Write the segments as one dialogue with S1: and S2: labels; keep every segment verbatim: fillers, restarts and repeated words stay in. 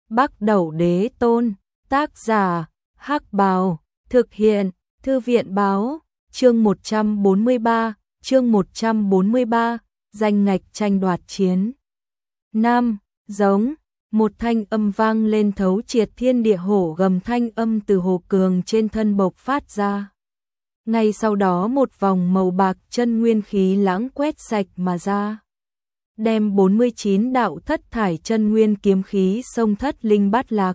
S1: Bắc Đẩu Đế Tôn, tác giả, Hắc Bào, thực hiện, Thư viện báo, chương một trăm bốn mươi ba, chương một trăm bốn mươi ba, danh ngạch tranh đoạt chiến. Nam, giống, một thanh âm vang lên thấu triệt thiên địa, hổ gầm thanh âm từ Hồ Cường trên thân bộc phát ra. Ngay sau đó một vòng màu bạc chân nguyên khí lãng quét sạch mà ra, đem bốn mươi chín đạo thất thải chân nguyên kiếm khí xông thất linh bát lạc.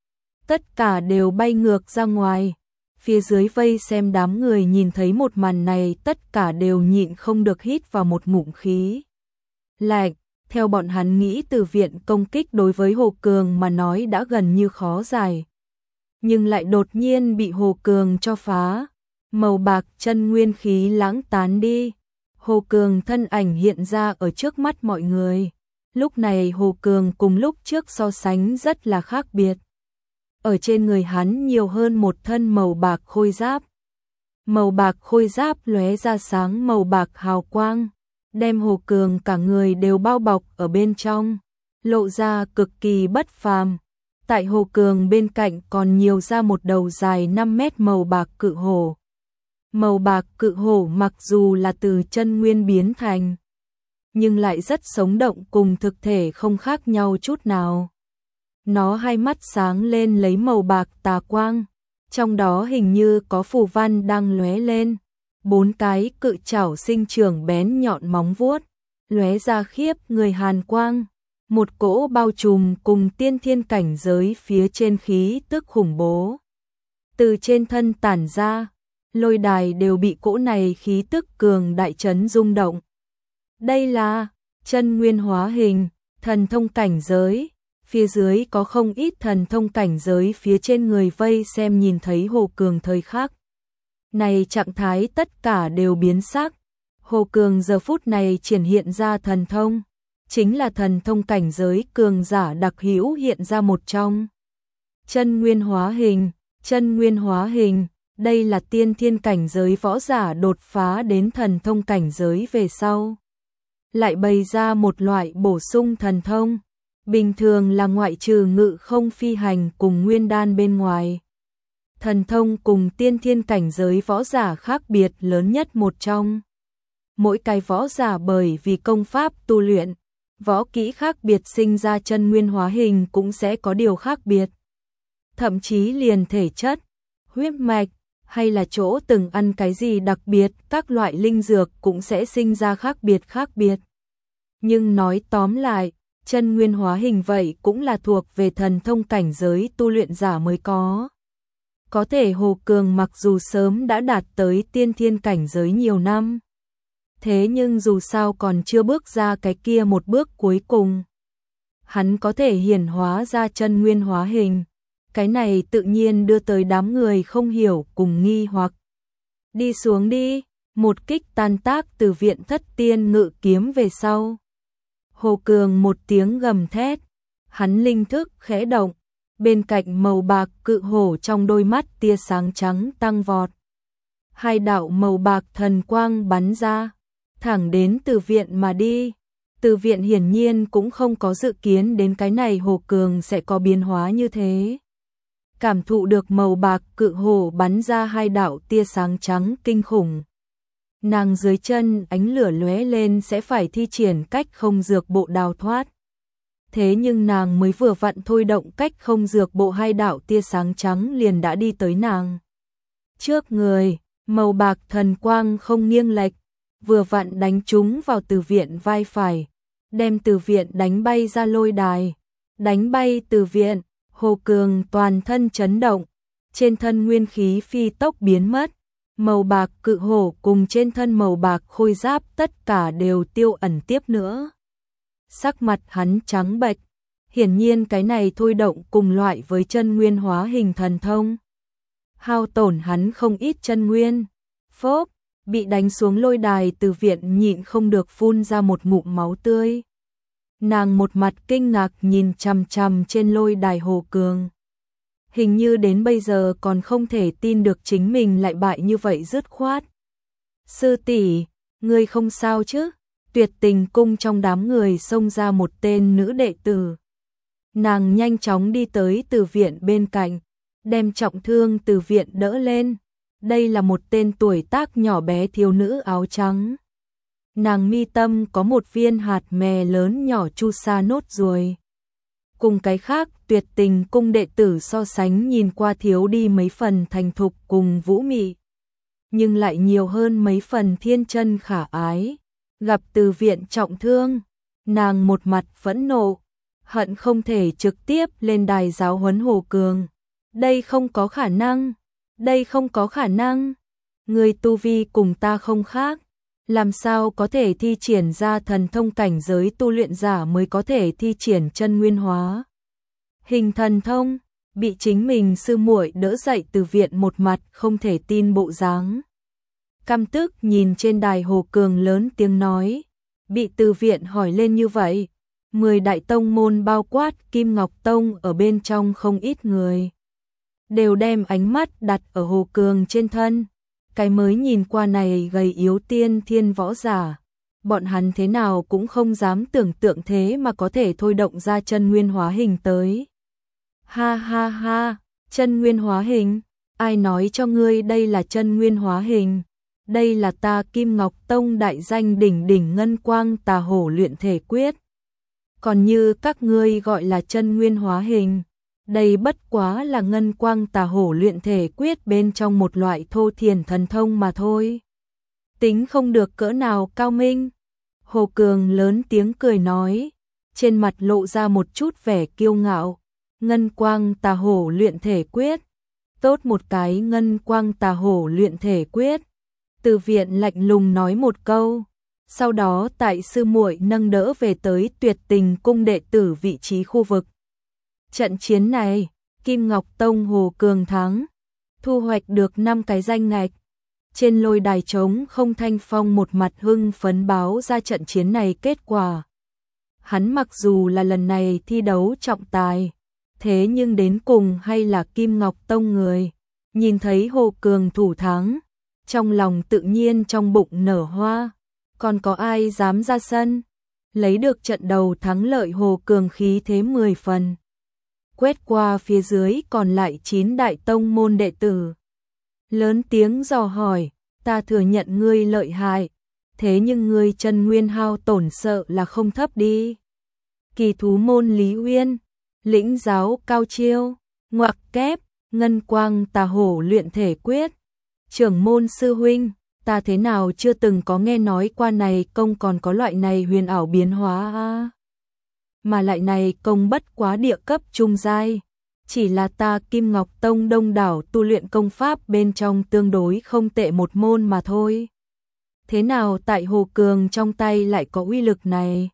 S1: Tất cả đều bay ngược ra ngoài. Phía dưới vây xem đám người nhìn thấy một màn này, tất cả đều nhịn không được hít vào một ngụm khí lạnh. Theo bọn hắn nghĩ, Từ viện công kích đối với Hồ Cường mà nói đã gần như khó giải, nhưng lại đột nhiên bị Hồ Cường cho phá. Màu bạc chân nguyên khí lãng tán đi, Hồ Cường thân ảnh hiện ra ở trước mắt mọi người. Lúc này Hồ Cường cùng lúc trước so sánh rất là khác biệt. Ở trên người hắn nhiều hơn một thân màu bạc khôi giáp. Màu bạc khôi giáp lóe ra sáng màu bạc hào quang, đem Hồ Cường cả người đều bao bọc ở bên trong, lộ ra cực kỳ bất phàm. Tại Hồ Cường bên cạnh còn nhiều ra một đầu dài năm mét màu bạc cự hổ. Màu bạc cự hổ mặc dù là từ chân nguyên biến thành, nhưng lại rất sống động, cùng thực thể không khác nhau chút nào. Nó hai mắt sáng lên lấy màu bạc tà quang, trong đó hình như có phù văn đang lóe lên. Bốn cái cự chảo sinh trưởng bén nhọn móng vuốt, lóe ra khiếp người hàn quang. Một cỗ bao trùm cùng tiên thiên cảnh giới phía trên khí tức khủng bố từ trên thân tản ra, lôi đài đều bị cỗ này khí tức cường đại chấn rung động. Đây là chân nguyên hóa hình, thần thông cảnh giới. Phía dưới có không ít thần thông cảnh giới, phía trên người vây xem nhìn thấy Hồ Cường thời khắc này trạng thái tất cả đều biến sắc. Hồ Cường giờ phút này triển hiện ra thần thông, chính là thần thông cảnh giới cường giả đặc hữu hiện ra một trong. Chân nguyên hóa hình, chân nguyên hóa hình, đây là tiên thiên cảnh giới võ giả đột phá đến thần thông cảnh giới về sau, lại bày ra một loại bổ sung thần thông. Bình thường là ngoại trừ ngự không phi hành cùng nguyên đan bên ngoài, thần thông cùng tiên thiên cảnh giới võ giả khác biệt lớn nhất một trong. Mỗi cái võ giả bởi vì công pháp tu luyện, võ kỹ khác biệt sinh ra chân nguyên hóa hình cũng sẽ có điều khác biệt. Thậm chí liền thể chất, huyết mạch, hay là chỗ từng ăn cái gì đặc biệt, các loại linh dược cũng sẽ sinh ra khác biệt khác biệt. Nhưng nói tóm lại, chân nguyên hóa hình vậy cũng là thuộc về thần thông cảnh giới tu luyện giả mới có. Có thể Hồ Cường mặc dù sớm đã đạt tới tiên thiên cảnh giới nhiều năm, thế nhưng dù sao còn chưa bước ra cái kia một bước cuối cùng. Hắn có thể hiển hóa ra chân nguyên hóa hình, cái này tự nhiên đưa tới đám người không hiểu cùng nghi hoặc. Đi xuống đi, một kích tan tác Từ viện thất tiên ngự kiếm về sau. Hồ Cường một tiếng gầm thét, hắn linh thức khẽ động, bên cạnh màu bạc cự hổ trong đôi mắt tia sáng trắng tăng vọt. Hai đạo màu bạc thần quang bắn ra, thẳng đến Từ viện mà đi. Từ viện hiển nhiên cũng không có dự kiến đến cái này Hồ Cường sẽ có biến hóa như thế. Cảm thụ được màu bạc cự hổ bắn ra hai đạo tia sáng trắng kinh khủng, nàng dưới chân ánh lửa lóe lên sẽ phải thi triển cách không dược bộ đào thoát. Thế nhưng nàng mới vừa vặn thôi động cách không dược bộ, hai đạo tia sáng trắng liền đã đi tới nàng trước người. Màu bạc thần quang không nghiêng lệch, vừa vặn đánh trúng vào Từ viện vai phải, đem Từ viện đánh bay ra lôi đài. Đánh bay Từ viện, Hồ Cường toàn thân chấn động, trên thân nguyên khí phi tốc biến mất. Màu bạc cự hổ cùng trên thân màu bạc khôi giáp tất cả đều tiêu ẩn tiếp nữa. Sắc mặt hắn trắng bệch, hiển nhiên cái này thôi động cùng loại với chân nguyên hóa hình thần thông, hao tổn hắn không ít chân nguyên. Phốp, bị đánh xuống lôi đài, Từ viện nhịn không được phun ra một ngụm máu tươi. Nàng một mặt kinh ngạc nhìn chằm chằm trên lôi đài Hồ Cường. Hình như đến bây giờ còn không thể tin được chính mình lại bại như vậy dứt khoát. Sư tỷ, ngươi không sao chứ? Tuyệt Tình cung trong đám người xông ra một tên nữ đệ tử. Nàng nhanh chóng đi tới Từ Viện bên cạnh, đem trọng thương Từ Viện đỡ lên. Đây là một tên tuổi tác nhỏ bé thiếu nữ áo trắng. Nàng mi tâm có một viên hạt mè lớn nhỏ chu sa nốt ruồi. Cùng cái khác, Tuyệt Tình cung đệ tử so sánh nhìn qua thiếu đi mấy phần thành thục cùng vũ mị, nhưng lại nhiều hơn mấy phần thiên chân khả ái. Gặp Từ Viện trọng thương, nàng một mặt phẫn nộ, hận không thể trực tiếp lên đài giáo huấn Hồ Cường. Đây không có khả năng, đây không có khả năng. Người tu vi cùng ta không khác, làm sao có thể thi triển ra thần thông cảnh giới tu luyện giả mới có thể thi triển chân nguyên hóa hình thần thông. Bị chính mình sư muội đỡ dậy Từ Viện một mặt không thể tin bộ dáng. Căm tức nhìn trên đài Hồ Cường lớn tiếng nói. Bị Từ Viện hỏi lên như vậy, mười đại tông môn bao quát Kim Ngọc Tông ở bên trong không ít người đều đem ánh mắt đặt ở Hồ Cường trên thân. Cái mới nhìn qua này gầy yếu tiên thiên võ giả, bọn hắn thế nào cũng không dám tưởng tượng thế mà có thể thôi động ra chân nguyên hóa hình tới. Ha ha ha, chân nguyên hóa hình? Ai nói cho ngươi đây là chân nguyên hóa hình? Đây là ta Kim Ngọc Tông đại danh đỉnh đỉnh ngân quang tà hổ luyện thể quyết. Còn như các ngươi gọi là chân nguyên hóa hình, đây bất quá là ngân quang tà hổ luyện thể quyết bên trong một loại thô thiển thần thông mà thôi. Tính không được cỡ nào cao minh. Hồ Cường lớn tiếng cười nói, trên mặt lộ ra một chút vẻ kiêu ngạo. Ngân quang tà hổ luyện thể quyết. Tốt một cái ngân quang tà hổ luyện thể quyết. Từ Viện lạnh lùng nói một câu, sau đó tại sư muội nâng đỡ về tới Tuyệt Tình cung đệ tử vị trí khu vực. Trận chiến này, Kim Ngọc Tông Hồ Cường thắng, thu hoạch được năm cái danh ngạch. Trên lôi đài trống không Thanh Phong một mặt hưng phấn báo ra trận chiến này kết quả. Hắn mặc dù là lần này thi đấu trọng tài, thế nhưng đến cùng hay là Kim Ngọc Tông người. Nhìn thấy Hồ Cường thủ thắng, trong lòng tự nhiên trong bụng nở hoa. Còn có ai dám ra sân? Lấy được trận đầu thắng lợi Hồ Cường khí thế mười phần. Quét qua phía dưới còn lại chín đại tông môn đệ tử. Lớn tiếng dò hỏi, ta thừa nhận ngươi lợi hại, thế nhưng ngươi chân nguyên hao tổn sợ là không thấp đi. Kỳ thú môn Lý Uyên, lĩnh giáo cao chiêu, ngoặc kép, ngân quang tà hổ luyện thể quyết. Trưởng môn sư huynh, ta thế nào chưa từng có nghe nói qua này công còn có loại này huyền ảo biến hóa a. Mà lại này công bất quá địa cấp trung giai, chỉ là ta Kim Ngọc Tông đông đảo tu luyện công pháp bên trong tương đối không tệ một môn mà thôi. Thế nào tại Hồ Cường trong tay lại có uy lực này?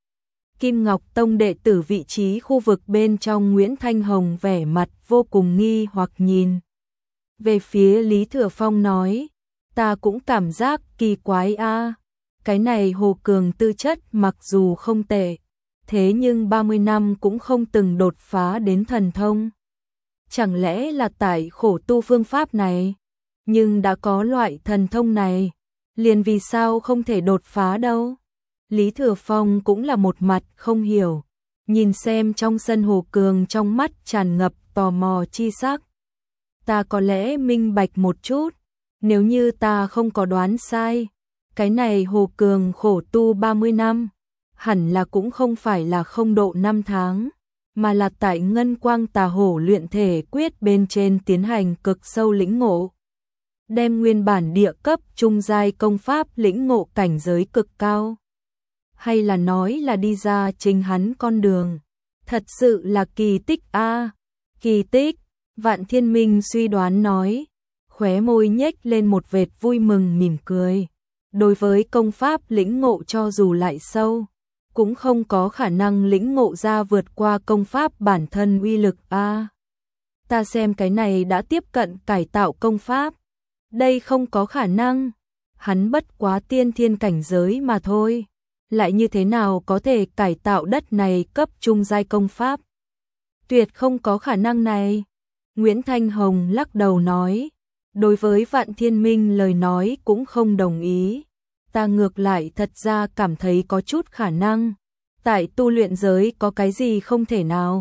S1: Kim Ngọc Tông đệ tử vị trí khu vực bên trong Nguyễn Thanh Hồng vẻ mặt vô cùng nghi hoặc nhìn về phía Lý Thừa Phong nói, ta cũng cảm giác kỳ quái a. Cái này Hồ Cường tư chất mặc dù không tệ, thế nhưng ba mươi năm cũng không từng đột phá đến thần thông. Chẳng lẽ là tại khổ tu phương pháp này? Nhưng đã có loại thần thông này, liền vì sao không thể đột phá đâu? Lý Thừa Phong cũng là một mặt không hiểu, nhìn xem trong sân Hồ Cường trong mắt tràn ngập tò mò chi sắc. Ta có lẽ minh bạch một chút, nếu như ta không có đoán sai, cái này Hồ Cường khổ tu ba mươi năm, hẳn là cũng không phải là không độ năm tháng, mà là tại ngân quang tà hổ luyện thể quyết bên trên tiến hành cực sâu lĩnh ngộ. Đem nguyên bản địa cấp trung giai công pháp lĩnh ngộ cảnh giới cực cao. Hay là nói là đi ra chính hắn con đường. Thật sự là kỳ tích a, à, kỳ tích. Vạn Thiên Minh suy đoán nói, khóe môi nhếch lên một vệt vui mừng mỉm cười. Đối với công pháp lĩnh ngộ cho dù lại sâu, cũng không có khả năng lĩnh ngộ ra vượt qua công pháp bản thân uy lực a. À, ta xem cái này đã tiếp cận cải tạo công pháp. Đây không có khả năng, hắn bất quá tiên thiên cảnh giới mà thôi, lại như thế nào có thể cải tạo đất này cấp trung giai công pháp? Tuyệt không có khả năng này. Nguyễn Thanh Hồng lắc đầu nói, đối với Vạn Thiên Minh lời nói cũng không đồng ý. Ta ngược lại thật ra cảm thấy có chút khả năng. Tại tu luyện giới có cái gì không thể nào,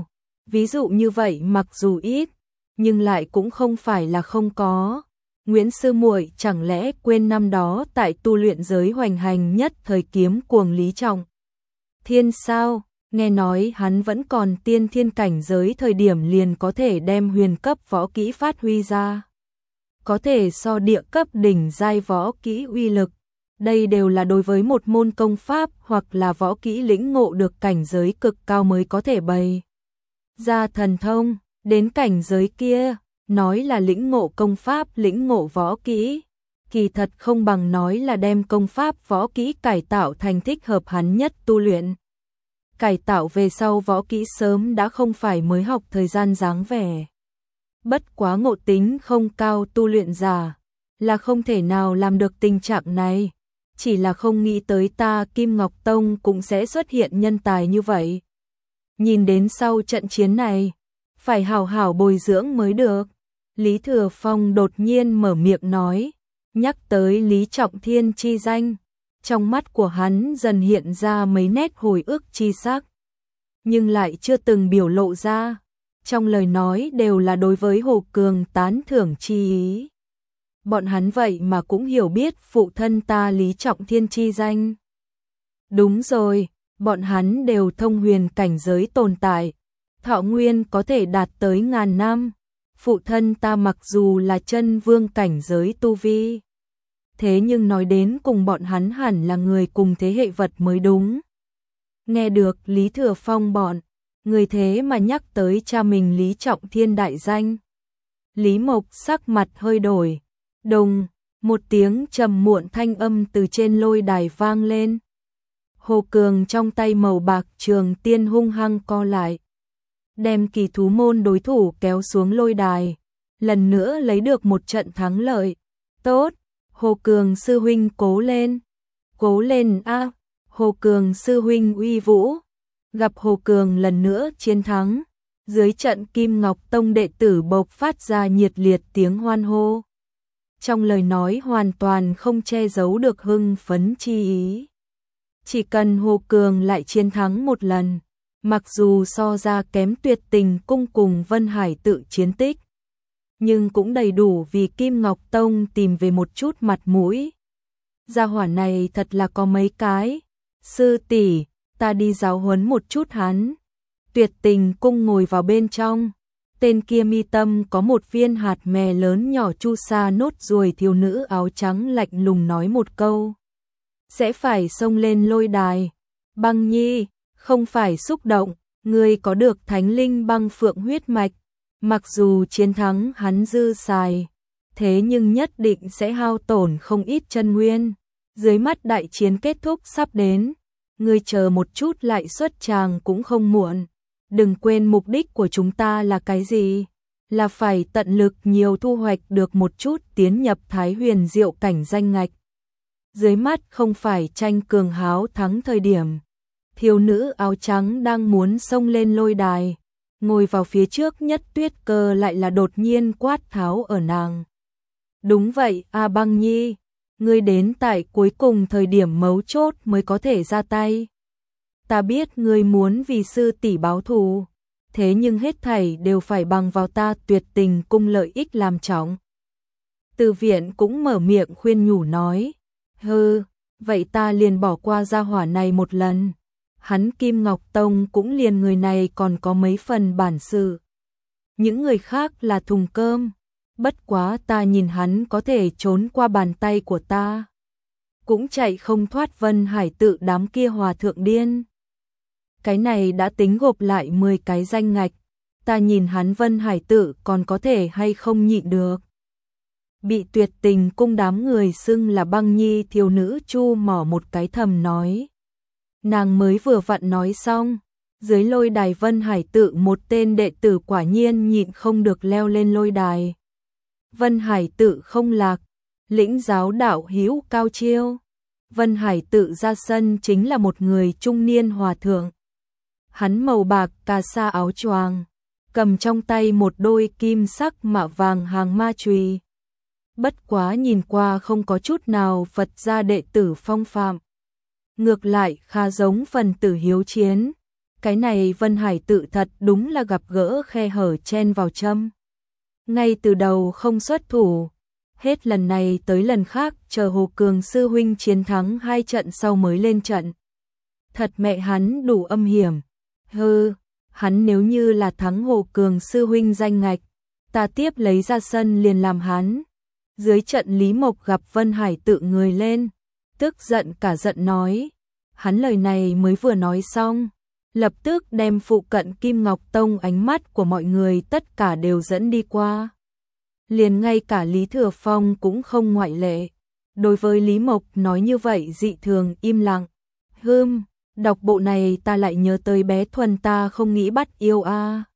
S1: Ví dụ như vậy mặc dù ít, nhưng lại cũng không phải là không có. Nguyễn sư muội chẳng lẽ quên năm đó tại tu luyện giới hoành hành nhất thời kiếm cuồng Lý Trọng Thiên sao? Nghe nói hắn vẫn còn tiên thiên cảnh giới thời điểm liền có thể đem huyền cấp võ kỹ phát huy ra. Có thể so địa cấp đỉnh giai võ kỹ uy lực. Đây đều là đối với một môn công pháp hoặc là võ kỹ lĩnh ngộ được cảnh giới cực cao mới có thể bày ra thần thông. Đến cảnh giới kia, nói là lĩnh ngộ công pháp, lĩnh ngộ võ kỹ, kỳ thật không bằng nói là đem công pháp võ kỹ cải tạo thành thích hợp hắn nhất tu luyện. Cải tạo về sau võ kỹ sớm đã không phải mới học thời gian dáng vẻ. Bất quá ngộ tính không cao tu luyện giả, là không thể nào làm được tình trạng này. Chỉ là không nghĩ tới ta Kim Ngọc Tông cũng sẽ xuất hiện nhân tài như vậy. Nhìn đến sau trận chiến này, phải hảo hảo bồi dưỡng mới được. Lý Thừa Phong đột nhiên mở miệng nói, nhắc tới Lý Trọng Thiên chi danh, trong mắt của hắn dần hiện ra mấy nét hồi ức chi sắc, nhưng lại chưa từng biểu lộ ra, trong lời nói đều là đối với Hồ Cường tán thưởng chi ý. Bọn hắn vậy mà cũng hiểu biết phụ thân ta Lý Trọng Thiên chi danh. Đúng rồi, bọn hắn đều thông huyền cảnh giới tồn tại, thọ nguyên có thể đạt tới ngàn năm. Phụ thân ta mặc dù là chân vương cảnh giới tu vi, thế nhưng nói đến cùng bọn hắn hẳn là người cùng thế hệ vật mới đúng. Nghe được Lý Thừa Phong bọn, người thế mà nhắc tới cha mình Lý Trọng Thiên đại danh. Lý Mộc sắc mặt hơi đổi, đùng, một tiếng trầm muộn thanh âm từ trên lôi đài vang lên. Hồ Cường trong tay màu bạc trường tiên hung hăng co lại, đem kỳ thú môn đối thủ kéo xuống lôi đài, lần nữa lấy được một trận thắng lợi. Tốt, Hồ Cường sư huynh cố lên, cố lên a, Hồ Cường sư huynh uy vũ. Gặp Hồ Cường lần nữa chiến thắng, dưới trận Kim Ngọc Tông đệ tử bộc phát ra nhiệt liệt tiếng hoan hô. Trong lời nói hoàn toàn không che giấu được hưng phấn chi ý. Chỉ cần Hồ Cường lại chiến thắng một lần, mặc dù so ra kém Tuyệt Tình cung cùng Vân Hải tự chiến tích, nhưng cũng đầy đủ vì Kim Ngọc Tông tìm về một chút mặt mũi. Gia hỏa này thật là có mấy cái. Sư tỷ, ta đi giáo huấn một chút hắn. Tuyệt Tình cung ngồi vào bên trong. Tên kia mi tâm có một viên hạt mè lớn nhỏ chu sa nốt ruồi thiếu nữ áo trắng lạnh lùng nói một câu. Sẽ phải xông lên lôi đài. Băng Nhi, không phải xúc động, ngươi có được thánh linh băng phượng huyết mạch. Mặc dù chiến thắng hắn dư xài, thế nhưng nhất định sẽ hao tổn không ít chân nguyên. Dưới mắt đại chiến kết thúc sắp đến, ngươi chờ một chút lại xuất tràng cũng không muộn. Đừng quên mục đích của chúng ta là cái gì? Là phải tận lực nhiều thu hoạch được một chút tiến nhập Thái Huyền Diệu cảnh danh ngạch. Dưới mắt không phải tranh cường háo thắng thời điểm. Thiếu nữ áo trắng đang muốn xông lên lôi đài, ngồi vào phía trước nhất Tuyết Cơ lại là đột nhiên quát tháo ở nàng. Đúng vậy, A Băng Nhi, ngươi đến tại cuối cùng thời điểm mấu chốt mới có thể ra tay. Ta biết ngươi muốn vì sư tỷ báo thù, thế nhưng hết thảy đều phải bằng vào ta Tuyệt Tình cung lợi ích làm trọng. Từ Viện cũng mở miệng khuyên nhủ nói, hừ, vậy ta liền bỏ qua gia hỏa này một lần. Hắn Kim Ngọc Tông cũng liền người này còn có mấy phần bản sự. Những người khác là thùng cơm, bất quá ta nhìn hắn có thể trốn qua bàn tay của ta. Cũng chạy không thoát Vân Hải tự đám kia hòa thượng điên. Cái này đã tính gộp lại mười cái danh ngạch, ta nhìn hắn Vân Hải tự còn có thể hay không nhịn được. Bị Tuyệt Tình cung đám người xưng là Băng Nhi thiếu nữ chu mỏ một cái thầm nói. Nàng mới vừa vặn nói xong, dưới lôi đài Vân Hải tự một tên đệ tử quả nhiên nhịn không được leo lên lôi đài. Vân Hải tự không lạc, lĩnh giáo đạo hữu cao chiêu. Vân Hải tự ra sân chính là một người trung niên hòa thượng. Hắn màu bạc cà sa áo choàng, cầm trong tay một đôi kim sắc mạ vàng hàng ma chùy. Bất quá nhìn qua không có chút nào Phật gia đệ tử phong phạm. Ngược lại khá giống phần tử hiếu chiến, Cái này Vân Hải tự thật đúng là gặp gỡ khe hở chen vào châm. Ngay từ đầu không xuất thủ, hết lần này tới lần khác chờ Hồ Cường sư huynh chiến thắng hai trận sau mới lên trận. Thật mẹ hắn đủ âm hiểm. Hừ, hắn nếu như là thắng Hồ Cường sư huynh danh ngạch, ta tiếp lấy ra sân liền làm hắn. Dưới trận Lý Mộc gặp Vân Hải tự người lên, tức giận cả giận nói. Hắn lời này mới vừa nói xong, lập tức đem phụ cận Kim Ngọc Tông ánh mắt của mọi người tất cả đều dẫn đi qua. Liền ngay cả Lý Thừa Phong cũng không ngoại lệ. Đối với Lý Mộc nói như vậy dị thường im lặng. Hừm, đọc bộ này ta lại nhớ tới bé Thuần ta không nghĩ bắt yêu a.